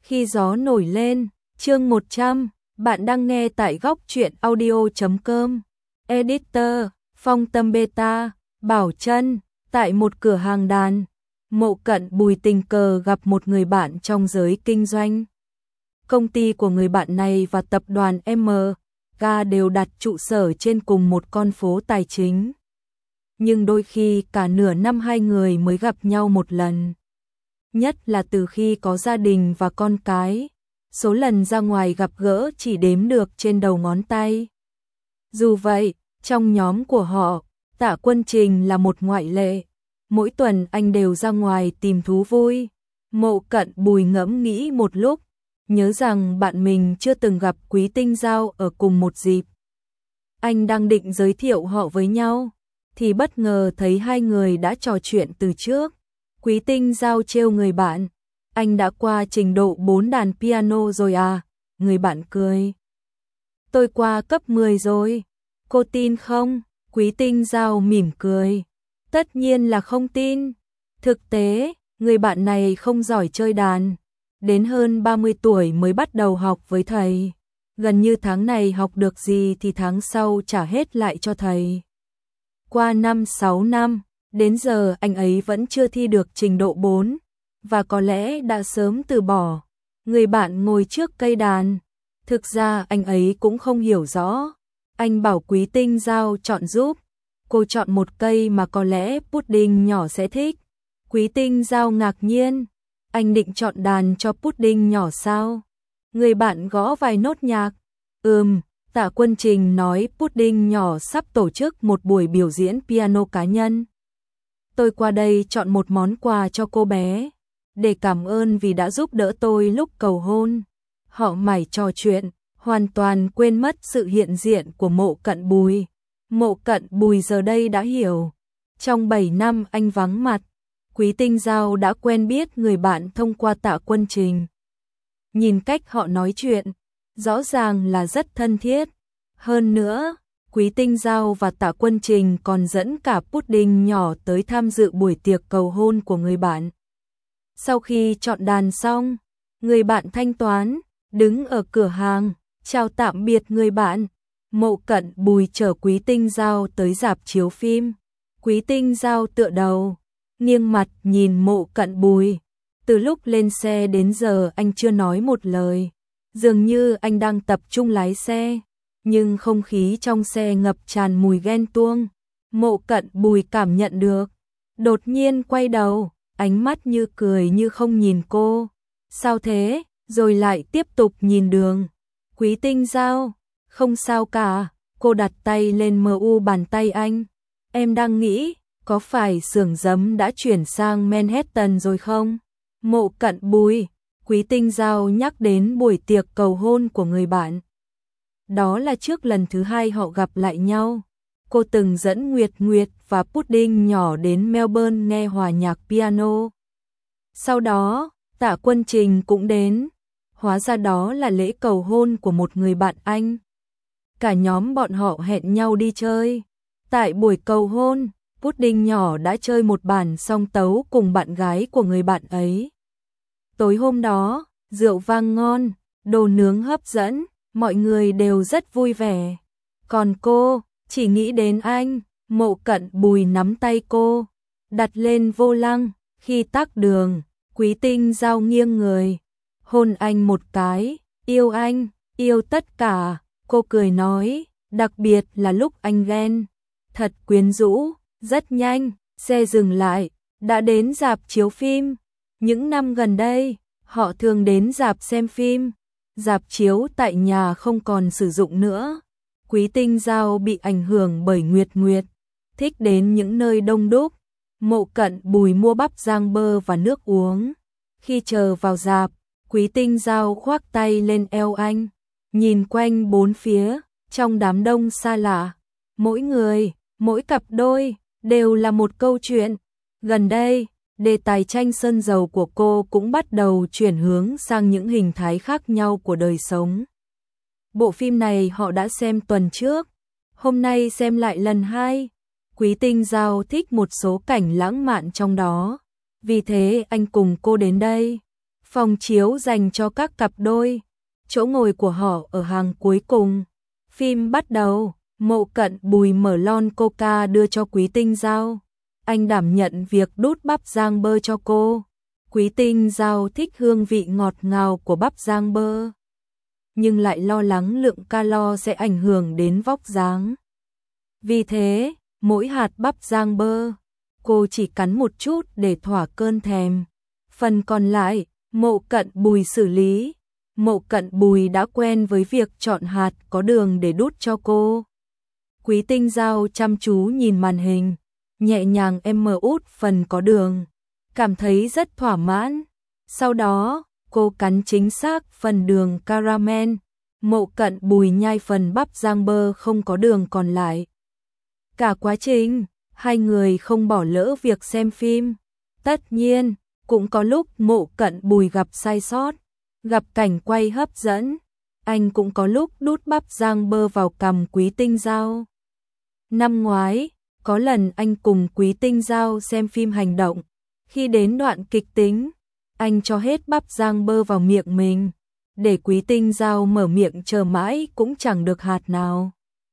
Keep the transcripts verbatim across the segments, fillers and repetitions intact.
Khi gió nổi lên, chương một trăm, bạn đang nghe tại góc truyện audio chấm com. Editor, Phong Tâm Beta, Bảo Trân, tại một cửa hàng đàn, Mộ Cận Bùi tình cờ gặp một người bạn trong giới kinh doanh. Công ty của người bạn này và tập đoàn em giê đều đặt trụ sở trên cùng một con phố tài chính. Nhưng đôi khi cả nửa năm hai người mới gặp nhau một lần. Nhất là từ khi có gia đình và con cái, số lần ra ngoài gặp gỡ chỉ đếm được trên đầu ngón tay. Dù vậy, trong nhóm của họ, Tạ Quân Trình là một ngoại lệ. Mỗi tuần anh đều ra ngoài tìm thú vui. Mộ Cận Bùi ngẫm nghĩ một lúc, nhớ rằng bạn mình chưa từng gặp Quý Tinh Giao ở cùng một dịp. Anh đang định giới thiệu họ với nhau, thì bất ngờ thấy hai người đã trò chuyện từ trước. Quý Tinh Giao trêu người bạn, anh đã qua trình độ bốn đàn piano rồi à? Người bạn cười. Tôi qua cấp mười rồi, cô tin không? Quý Tinh Giao mỉm cười. Tất nhiên là không tin. Thực tế, người bạn này không giỏi chơi đàn. Đến hơn ba mươi tuổi mới bắt đầu học với thầy. Gần như tháng này học được gì thì tháng sau trả hết lại cho thầy. Qua năm sáu năm, đến giờ anh ấy vẫn chưa thi được trình độ bốn, và có lẽ đã sớm từ bỏ. Người bạn ngồi trước cây đàn. Thực ra anh ấy cũng không hiểu rõ. Anh bảo Quý Tinh Giao chọn giúp. Cô chọn một cây mà có lẽ Pudding nhỏ sẽ thích. Quý Tinh Giao ngạc nhiên. Anh định chọn đàn cho Pudding nhỏ sao? Người bạn gõ vài nốt nhạc. Ừm, Tạ Quân Trình nói Pudding nhỏ sắp tổ chức một buổi biểu diễn piano cá nhân. Tôi qua đây chọn một món quà cho cô bé, để cảm ơn vì đã giúp đỡ tôi lúc cầu hôn. Họ mải trò chuyện, hoàn toàn quên mất sự hiện diện của Mộ Cận Bùi. Mộ Cận Bùi giờ đây đã hiểu. Trong bảy năm anh vắng mặt, Quý Tinh Giao đã quen biết người bạn thông qua Tạ Quân Trình. Nhìn cách họ nói chuyện, rõ ràng là rất thân thiết. Hơn nữa, Quý Tinh Giao và Tạ Quân Trình còn dẫn cả Pudding nhỏ tới tham dự buổi tiệc cầu hôn của người bạn. Sau khi chọn đàn xong, người bạn thanh toán, đứng ở cửa hàng, chào tạm biệt người bạn. Mộ Cận Bùi chở Quý Tinh Giao tới rạp chiếu phim. Quý Tinh Giao tựa đầu, nghiêng mặt nhìn Mộ Cận Bùi. Từ lúc lên xe đến giờ anh chưa nói một lời. Dường như anh đang tập trung lái xe. Nhưng không khí trong xe ngập tràn mùi ghen tuông. Mộ Cận Bùi cảm nhận được. Đột nhiên quay đầu, ánh mắt như cười như không nhìn cô. Sao thế? Rồi lại tiếp tục nhìn đường. Quý Tinh Giao, không sao cả. Cô đặt tay lên mờ u bàn tay anh. Em đang nghĩ, có phải xưởng giấm đã chuyển sang Manhattan rồi không? Mộ Cận Bùi, Quý Tinh Giao nhắc đến buổi tiệc cầu hôn của người bạn. Đó là trước lần thứ hai họ gặp lại nhau. Cô từng dẫn Nguyệt Nguyệt và Pudding nhỏ đến Melbourne nghe hòa nhạc piano. Sau đó, Tạ Quân Trình cũng đến. Hóa ra đó là lễ cầu hôn của một người bạn anh. Cả nhóm bọn họ hẹn nhau đi chơi. Tại buổi cầu hôn, Pudding nhỏ đã chơi một bản song tấu cùng bạn gái của người bạn ấy. Tối hôm đó, rượu vang ngon, đồ nướng hấp dẫn, mọi người đều rất vui vẻ. Còn cô, chỉ nghĩ đến anh. Mộ Cận Bùi nắm tay cô, đặt lên vô lăng. Khi tắc đường, Quý Tinh Giao nghiêng người, hôn anh một cái. Yêu anh, yêu tất cả. Cô cười nói, đặc biệt là lúc anh ghen. Thật quyến rũ. Rất nhanh, xe dừng lại, đã đến rạp chiếu phim. Những năm gần đây, họ thường đến rạp xem phim. Rạp chiếu tại nhà không còn sử dụng nữa. Quý Tinh Giao bị ảnh hưởng bởi Nguyệt Nguyệt, thích đến những nơi đông đúc. Mộ Cận Bùi mua bắp rang bơ và nước uống. Khi chờ vào rạp, Quý Tinh Giao khoác tay lên eo anh, nhìn quanh bốn phía, trong đám đông xa lạ. Mỗi người, mỗi cặp đôi, đều là một câu chuyện. Gần đây, đề tài tranh sơn dầu của cô cũng bắt đầu chuyển hướng sang những hình thái khác nhau của đời sống. Bộ phim này họ đã xem tuần trước, hôm nay xem lại lần hai. Quý Tinh Giao thích một số cảnh lãng mạn trong đó, vì thế anh cùng cô đến đây. Phòng chiếu dành cho các cặp đôi, chỗ ngồi của họ ở hàng cuối cùng. Phim bắt đầu, Mộ Cận Bùi mở lon coca đưa cho Quý Tinh Giao. Anh đảm nhận việc đút bắp rang bơ cho cô. Quý Tinh Giao thích hương vị ngọt ngào của bắp rang bơ, nhưng lại lo lắng lượng calo sẽ ảnh hưởng đến vóc dáng. Vì thế, mỗi hạt bắp rang bơ, cô chỉ cắn một chút để thỏa cơn thèm. Phần còn lại, Mộ Cận Bùi xử lý. Mộ Cận Bùi đã quen với việc chọn hạt có đường để đút cho cô. Quý Tinh Giao chăm chú nhìn màn hình, nhẹ nhàng em mở út phần có đường, cảm thấy rất thỏa mãn. Sau đó, cô cắn chính xác phần đường caramel. Mộ Cận Bùi nhai phần bắp rang bơ không có đường còn lại. Cả quá trình, hai người không bỏ lỡ việc xem phim. Tất nhiên, cũng có lúc Mộ Cận Bùi gặp sai sót, gặp cảnh quay hấp dẫn. Anh cũng có lúc đút bắp rang bơ vào cằm Quý Tinh Giao. Năm ngoái, có lần anh cùng Quý Tinh Giao xem phim hành động. Khi đến đoạn kịch tính, anh cho hết bắp rang bơ vào miệng mình, để Quý Tinh Giao mở miệng chờ mãi cũng chẳng được hạt nào.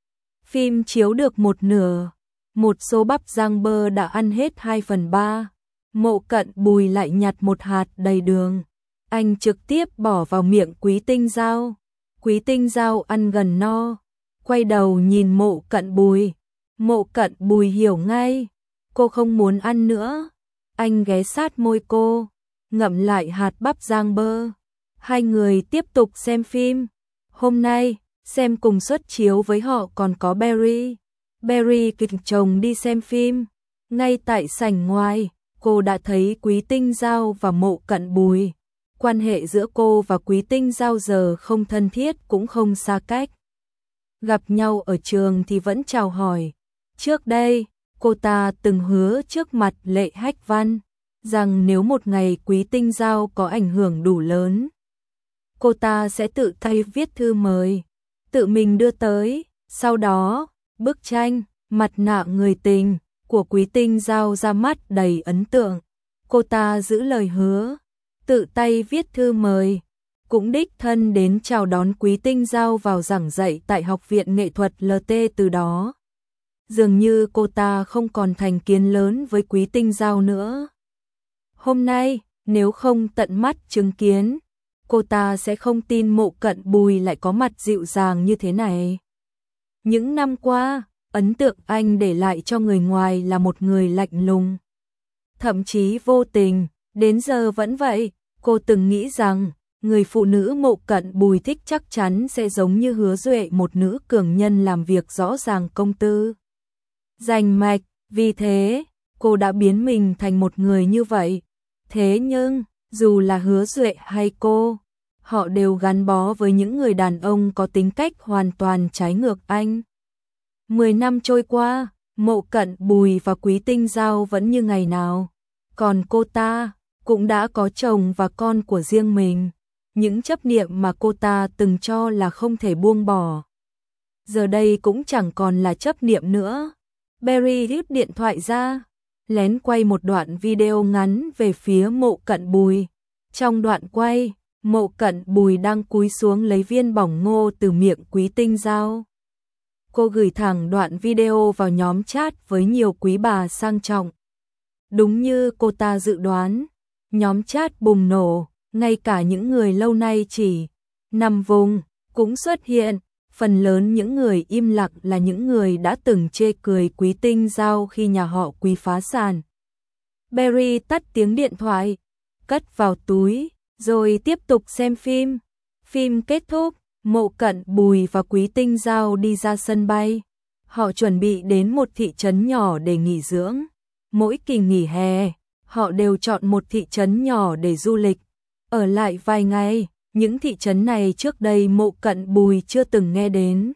Phim chiếu được một nửa, một số bắp rang bơ đã ăn hết hai phần ba. Mộ Cận Bùi lại nhặt một hạt đầy đường. Anh trực tiếp bỏ vào miệng Quý Tinh Giao. Quý Tinh Giao ăn gần no, quay đầu nhìn Mộ Cận Bùi. Mộ Cận Bùi hiểu ngay, cô không muốn ăn nữa. Anh ghé sát môi cô, ngậm lại hạt bắp rang bơ. Hai người tiếp tục xem phim. Hôm nay, xem cùng suất chiếu với họ còn có Berry. Berry kịch chồng đi xem phim. Ngay tại sảnh ngoài, cô đã thấy Quý Tinh Giao và Mộ Cận Bùi. Quan hệ giữa cô và Quý Tinh Giao giờ không thân thiết cũng không xa cách. Gặp nhau ở trường thì vẫn chào hỏi. Trước đây, cô ta từng hứa trước mặt Lệ Hách Văn rằng nếu một ngày Quý Tinh Giao có ảnh hưởng đủ lớn, cô ta sẽ tự tay viết thư mời, tự mình đưa tới. Sau đó, bức tranh Mặt nạ người tình của Quý Tinh Giao ra mắt đầy ấn tượng. Cô ta giữ lời hứa, tự tay viết thư mời, cũng đích thân đến chào đón Quý Tinh Giao vào giảng dạy tại Học viện Nghệ thuật lờ tê. Từ đó, dường như cô ta không còn thành kiến lớn với Quý Tinh Giao nữa. Hôm nay, nếu không tận mắt chứng kiến, cô ta sẽ không tin Mộ Cận Bùi lại có mặt dịu dàng như thế này. Những năm qua, ấn tượng anh để lại cho người ngoài là một người lạnh lùng, thậm chí vô tình. Đến giờ vẫn vậy. Cô từng nghĩ rằng người phụ nữ Mộ Cận Bùi thích chắc chắn sẽ giống như Hứa Duệ, một nữ cường nhân làm việc rõ ràng, công tư, rành mạch. Vì thế, cô đã biến mình thành một người như vậy. Thế nhưng, dù là Hứa Duệ hay cô, họ đều gắn bó với những người đàn ông có tính cách hoàn toàn trái ngược anh. Mười năm trôi qua, Mộ Cận Bùi và Quý Tinh Giao vẫn như ngày nào. Còn cô ta cũng đã có chồng và con của riêng mình. Những chấp niệm mà cô ta từng cho là không thể buông bỏ, giờ đây cũng chẳng còn là chấp niệm nữa. Berry rút điện thoại ra, lén quay một đoạn video ngắn về phía Mộ Cận Bùi. Trong đoạn quay, Mộ Cận Bùi đang cúi xuống lấy viên bỏng ngô từ miệng Quý Tinh Giao. Cô gửi thẳng đoạn video vào nhóm chat với nhiều quý bà sang trọng. Đúng như cô ta dự đoán, nhóm chat bùng nổ, ngay cả những người lâu nay chỉ nằm vùng cũng xuất hiện. Phần lớn những người im lặng là những người đã từng chê cười Quý Tinh Giao khi nhà họ Quý phá sản. Berry tắt tiếng điện thoại, cất vào túi, rồi tiếp tục xem phim. Phim kết thúc, Mộ Cận Bùi và Quý Tinh Giao đi ra sân bay. Họ chuẩn bị đến một thị trấn nhỏ để nghỉ dưỡng. Mỗi kỳ nghỉ hè, họ đều chọn một thị trấn nhỏ để du lịch, ở lại vài ngày. Những thị trấn này trước đây Mộ Cận Bùi chưa từng nghe đến,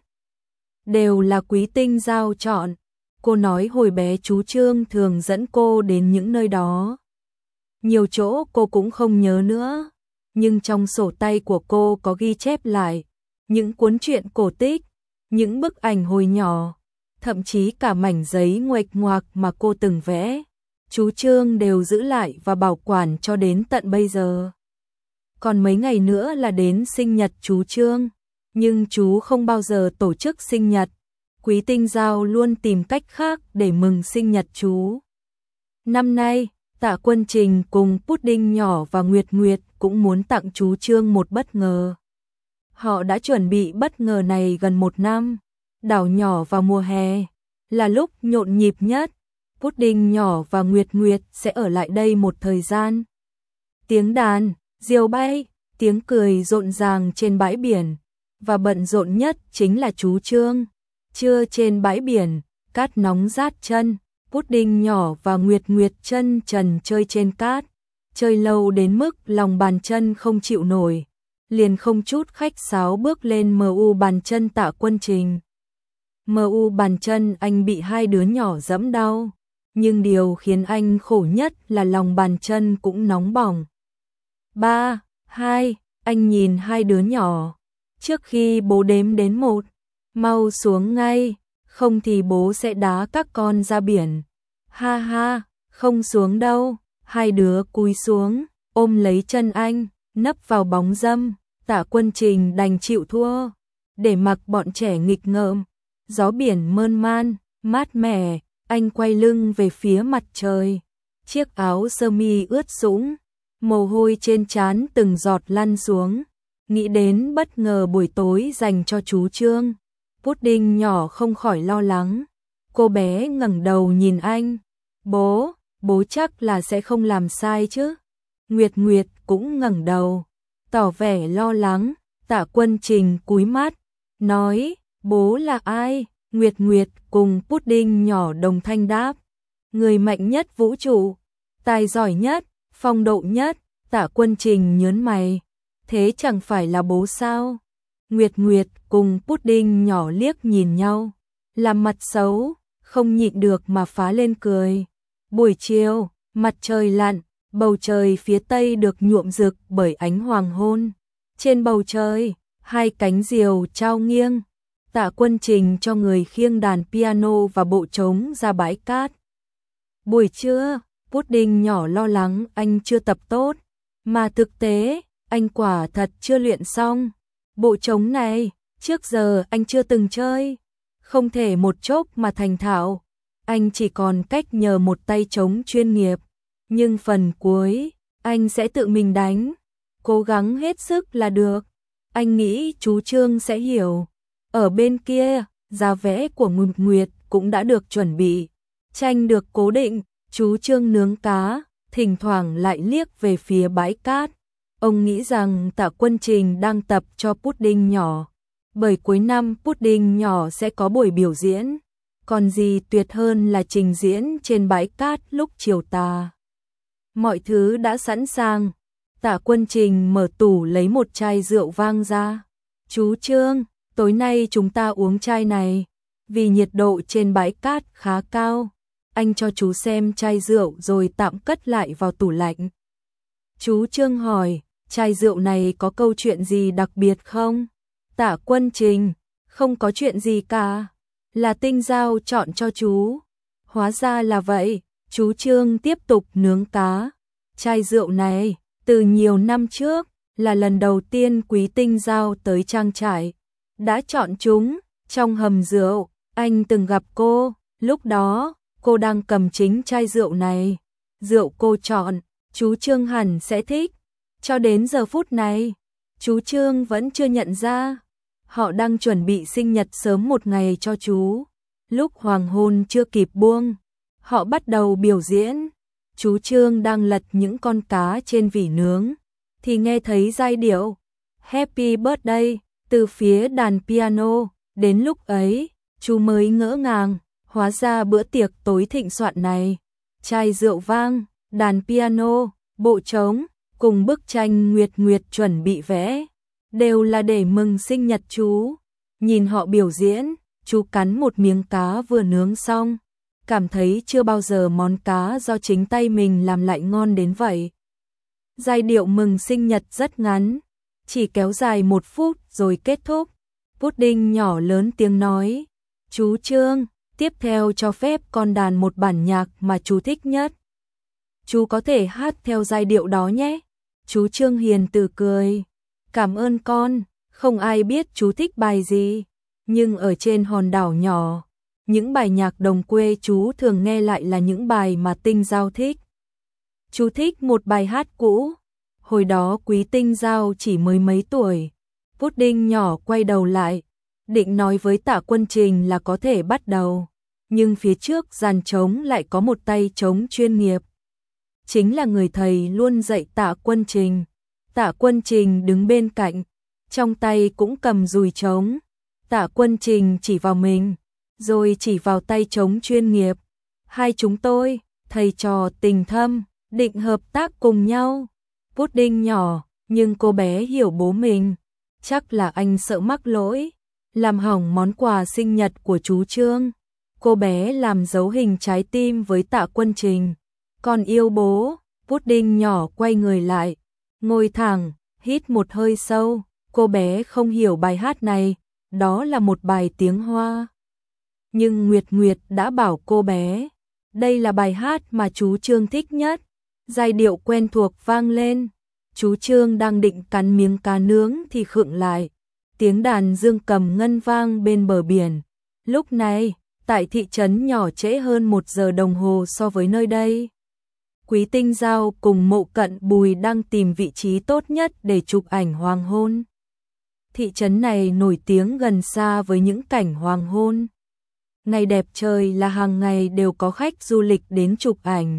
đều là Quý Tinh Giao chọn. Cô nói hồi bé chú Trương thường dẫn cô đến những nơi đó. Nhiều chỗ cô cũng không nhớ nữa, nhưng trong sổ tay của cô có ghi chép lại những cuốn truyện cổ tích, những bức ảnh hồi nhỏ, thậm chí cả mảnh giấy nguệch ngoạc mà cô từng vẽ. Chú Trương đều giữ lại và bảo quản cho đến tận bây giờ. còn mấy ngày nữa là đến sinh nhật chú Trương, nhưng chú không bao giờ tổ chức sinh nhật. Quý Tinh Giao luôn tìm cách khác để mừng sinh nhật chú. Năm nay, Tạ Quân Trình cùng Pudding nhỏ và Nguyệt Nguyệt cũng muốn tặng chú Trương một bất ngờ. Họ đã chuẩn bị bất ngờ này gần một năm. Đảo nhỏ vào mùa hè là lúc nhộn nhịp nhất. Pudding nhỏ và Nguyệt Nguyệt sẽ ở lại đây một thời gian. Tiếng đàn, diều bay, tiếng cười rộn ràng trên bãi biển, và bận rộn nhất chính là chú Trương. Trưa trên bãi biển, cát nóng rát chân, Pudding nhỏ và Nguyệt Nguyệt chân trần chơi trên cát, chơi lâu đến mức lòng bàn chân không chịu nổi, liền không chút khách sáo bước lên mờ u bàn chân Tạ Quân Trình. mờ u bàn chân anh bị hai đứa nhỏ giẫm đau, nhưng điều khiến anh khổ nhất là lòng bàn chân cũng nóng bỏng. Ba, hai, anh nhìn hai đứa nhỏ. Trước khi bố đếm đến một, mau xuống ngay, không thì bố sẽ đá các con ra biển. Ha ha, không xuống đâu. Hai đứa cúi xuống, ôm lấy chân anh, nấp vào bóng râm. Tạ Quân Trình đành chịu thua, để mặc bọn trẻ nghịch ngợm. Gió biển mơn man, mát mẻ, anh quay lưng về phía mặt trời. Chiếc áo sơ mi ướt sũng, mồ hôi trên trán từng giọt lăn xuống. Nghĩ đến bất ngờ buổi tối dành cho chú Trương, Pudding nhỏ không khỏi lo lắng. Cô bé ngẩng đầu nhìn anh. Bố, bố chắc là sẽ không làm sai chứ? Nguyệt Nguyệt cũng ngẩng đầu, tỏ vẻ lo lắng. Tạ Quân Trình cúi mắt, nói, bố là ai? Nguyệt Nguyệt cùng Pudding nhỏ đồng thanh đáp, người mạnh nhất vũ trụ, tài giỏi nhất, phong độ nhất. Tạ Quân Trình nhớn mày, thế chẳng phải là bố sao? Nguyệt Nguyệt cùng Pudding nhỏ liếc nhìn nhau, làm mặt xấu, không nhịn được mà phá lên cười. Buổi chiều, mặt trời lặn, bầu trời phía tây được nhuộm rực bởi ánh hoàng hôn. Trên bầu trời, hai cánh diều trao nghiêng. Tạ Quân Trình cho người khiêng đàn piano và bộ trống ra bãi cát. Buổi trưa, Pudding nhỏ lo lắng anh chưa tập tốt, mà thực tế, anh quả thật chưa luyện xong. Bộ trống này, trước giờ anh chưa từng chơi, không thể một chốc mà thành thạo. Anh chỉ còn cách nhờ một tay trống chuyên nghiệp, nhưng phần cuối, anh sẽ tự mình đánh. Cố gắng hết sức là được. Anh nghĩ chú Trương sẽ hiểu. Ở bên kia, giá vé của Nguyệt Nguyệt cũng đã được chuẩn bị. Tranh được cố định, chú Trương nướng cá, thỉnh thoảng lại liếc về phía bãi cát. Ông nghĩ rằng Tạ Quân Trình đang tập cho Pudding nhỏ, bởi cuối năm Pudding nhỏ sẽ có buổi biểu diễn. Còn gì tuyệt hơn là trình diễn trên bãi cát lúc chiều tà. Mọi thứ đã sẵn sàng. Tạ Quân Trình mở tủ lấy một chai rượu vang ra. Chú Trương, tối nay chúng ta uống chai này, vì nhiệt độ trên bãi cát khá cao. Anh cho chú xem chai rượu rồi tạm cất lại vào tủ lạnh. Chú Trương hỏi, chai rượu này có câu chuyện gì đặc biệt không? Tạ Quân Trình, không có chuyện gì cả, là Tinh Giao chọn cho chú. Hóa ra là vậy. Chú Trương tiếp tục nướng cá. Chai rượu này, từ nhiều năm trước, là lần đầu tiên Quý Tinh Giao tới trang trại. Đã chọn chúng, trong hầm rượu, anh từng gặp cô, lúc đó, cô đang cầm chính chai rượu này. Rượu cô chọn, chú Trương hẳn sẽ thích. Cho đến giờ phút này, chú Trương vẫn chưa nhận ra. Họ đang chuẩn bị sinh nhật sớm một ngày cho chú. Lúc hoàng hôn chưa kịp buông, họ bắt đầu biểu diễn. Chú Trương đang lật những con cá trên vỉ nướng, thì nghe thấy giai điệu Happy Birthday từ phía đàn piano. Đến lúc ấy, chú mới ngỡ ngàng, hóa ra bữa tiệc tối thịnh soạn này, chai rượu vang, đàn piano, bộ trống, cùng bức tranh Nguyệt Nguyệt chuẩn bị vẽ, đều là để mừng sinh nhật chú. Nhìn họ biểu diễn, chú cắn một miếng cá vừa nướng xong, cảm thấy chưa bao giờ món cá do chính tay mình làm lại ngon đến vậy. Giai điệu mừng sinh nhật rất ngắn, chỉ kéo dài một phút rồi kết thúc. Pudding nhỏ lớn tiếng nói, chú Trương, tiếp theo cho phép con đàn một bản nhạc mà chú thích nhất. Chú có thể hát theo giai điệu đó nhé. Chú Trương hiền từ cười. Cảm ơn con, không ai biết chú thích bài gì. Nhưng ở trên hòn đảo nhỏ, những bài nhạc đồng quê chú thường nghe lại là những bài mà Tinh Dao thích. Chú thích một bài hát cũ. Hồi đó Quý Tinh Dao chỉ mới mấy tuổi. Pudding nhỏ quay đầu lại, định nói với Tạ Quân Trình là có thể bắt đầu. Nhưng phía trước dàn trống lại có một tay trống chuyên nghiệp. Chính là người thầy luôn dạy Tạ Quân Trình. Tạ Quân Trình đứng bên cạnh, trong tay cũng cầm dùi trống. Tạ Quân Trình chỉ vào mình, rồi chỉ vào tay trống chuyên nghiệp. Hai chúng tôi, thầy trò tình thâm, định hợp tác cùng nhau. Pudding nhỏ, nhưng cô bé hiểu bố mình. Chắc là anh sợ mắc lỗi, làm hỏng món quà sinh nhật của chú Trương. Cô bé làm dấu hình trái tim với Tạ Quân Trình. Con yêu bố. Pudding nhỏ quay người lại, ngồi thẳng, hít một hơi sâu. Cô bé không hiểu bài hát này, đó là một bài tiếng Hoa. Nhưng Nguyệt Nguyệt đã bảo cô bé, đây là bài hát mà chú Trương thích nhất. Giai điệu quen thuộc vang lên. Chú Trương đang định cắn miếng cá nướng thì khựng lại. Tiếng đàn dương cầm ngân vang bên bờ biển. Lúc này, tại thị trấn nhỏ trễ hơn một giờ đồng hồ so với nơi đây. Quý Tinh Dao cùng Mộ Cận Bùi đang tìm vị trí tốt nhất để chụp ảnh hoàng hôn. Thị trấn này nổi tiếng gần xa với những cảnh hoàng hôn. Ngày đẹp trời là hàng ngày đều có khách du lịch đến chụp ảnh.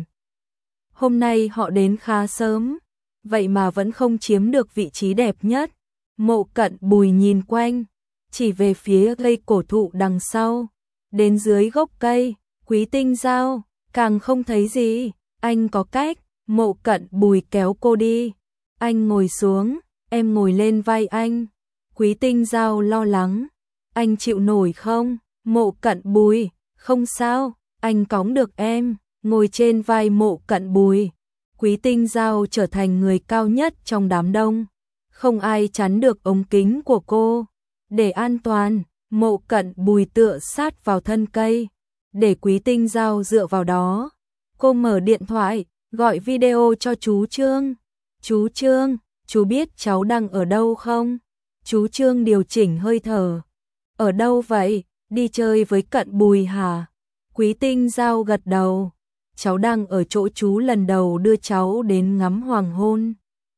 Hôm nay họ đến khá sớm, vậy mà vẫn không chiếm được vị trí đẹp nhất. Mộ Cận Bùi nhìn quanh, chỉ về phía cây cổ thụ đằng sau. Đến dưới gốc cây, Quý Tinh Dao, càng không thấy gì. Anh có cách. Mộ Cận Bùi kéo cô đi. Anh ngồi xuống, em ngồi lên vai anh. Quý Tinh Dao lo lắng. Anh chịu nổi không? Mộ Cận Bùi, không sao, anh cõng được em. Ngồi trên vai Mộ Cận Bùi. Quý Tinh Dao trở thành người cao nhất trong đám đông. Không ai chắn được ống kính của cô. Để an toàn, Mộ Cận Bùi tựa sát vào thân cây, để Quý Tinh Dao dựa vào đó. Cô mở điện thoại, gọi video cho chú Trương. Chú Trương, chú biết cháu đang ở đâu không? Chú Trương điều chỉnh hơi thở. Ở đâu vậy? Đi chơi với Cận Bùi hả? Quý Tinh Dao gật đầu. Cháu đang ở chỗ chú lần đầu đưa cháu đến ngắm hoàng hôn.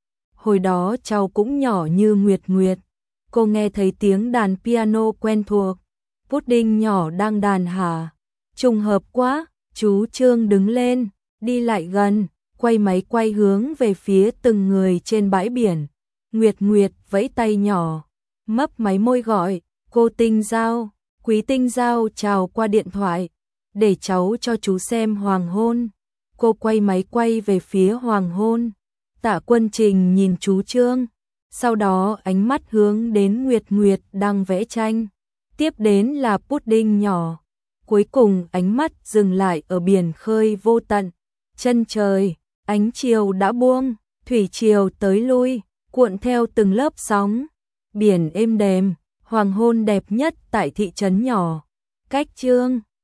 Hồi đó cháu cũng nhỏ như Nguyệt Nguyệt. Cô nghe thấy tiếng đàn piano quen thuộc. Pudding nhỏ đang đàn hả? Trùng hợp quá. Chú Trương đứng lên, đi lại gần, quay máy quay hướng về phía từng người trên bãi biển. Nguyệt Nguyệt vẫy tay nhỏ, mấp máy môi gọi, cô Tinh Dao. Quý Tinh Dao chào qua điện thoại, để cháu cho chú xem hoàng hôn. Cô quay máy quay về phía hoàng hôn. Tạ Quân Trình nhìn chú Trương, sau đó ánh mắt hướng đến Nguyệt Nguyệt đang vẽ tranh. Tiếp đến là Pudding nhỏ. Cuối cùng ánh mắt dừng lại ở biển khơi vô tận. Chân trời, ánh chiều đã buông, thủy triều tới lui, cuộn theo từng lớp sóng. Biển êm đềm, hoàng hôn đẹp nhất tại thị trấn nhỏ. Cách Trương